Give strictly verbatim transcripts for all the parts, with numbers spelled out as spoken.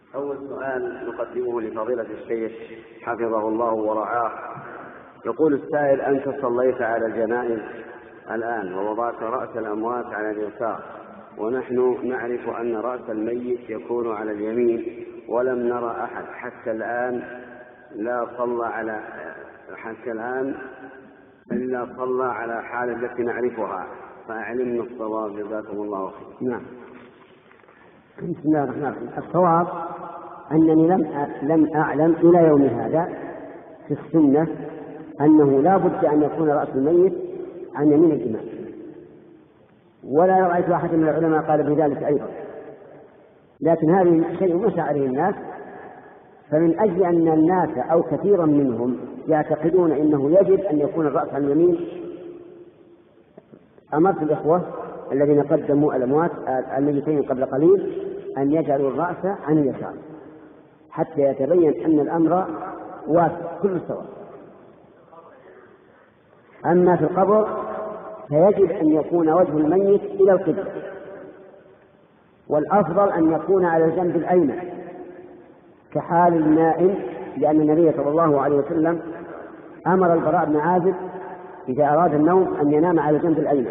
أول سؤال نقدمه لفضيلة الشيخ حفظه الله ورعاه. يقول السائل: أنت صليت على الجنائز الآن ووضعت رأس الأموات على اليسار، ونحن نعرف أن رأس الميت يكون على اليمين، ولم نرى أحد حتى الآن لا صلى على حتى الآن إلا صلى على حال التي نعرفها، فأعلمنا الصواب جزاكم الله خير. نعم. بسم الله الرحمن الرحيم. الصواب أنني لم لم أعلم إلى يوم هذا في السنة أنه لا بد أن يكون رأس الميت عن يمين الإمام، ولا رأيت أحد من العلماء قال بذلك أيضا، لكن هذا شيء مشى عليه الناس، فمن أجل أن الناس أو كثيرا منهم يعتقدون أنه يجب أن يكون الرأس عن اليمين، أمرت الإخوة الذين قدموا الأموات الميتين قبل قليل أن يجعلوا الرأس عن اليسار حتى يتبين أن الأمر واسع كل سواء. أما في القبر فيجب أن يكون وجه الميت إلى القبلة، والأفضل أن يكون على الجنب الأيمن كحال النائم، لأن النبي صلى الله عليه وسلم أمر البراء بن عازب إذا أراد النوم أن ينام على الجنب الأيمن.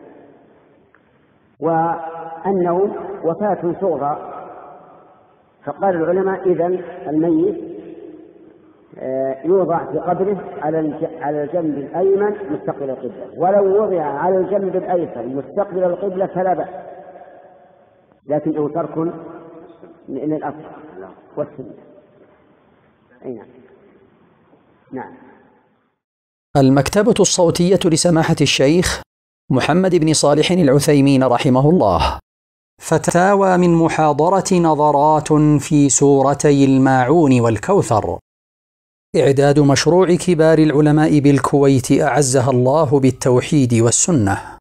والنوم وفاة صغرى، فقال العلماء إذن الميت يوضع في قبره على الجنب الأيمن مستقبل القبلة، ولو وضع على الجنب الأيسر مستقبل القبلة فلا بأس، لكنه ترك من الأصل والسنة. أي نعم. نعم. المكتبة الصوتية لسماحة الشيخ محمد بن صالح العثيمين رحمه الله. فتاوى من محاضرة نظرات في سورتي الماعون والكوثر. إعداد مشروع كبار العلماء بالكويت أعزها الله بالتوحيد والسنة.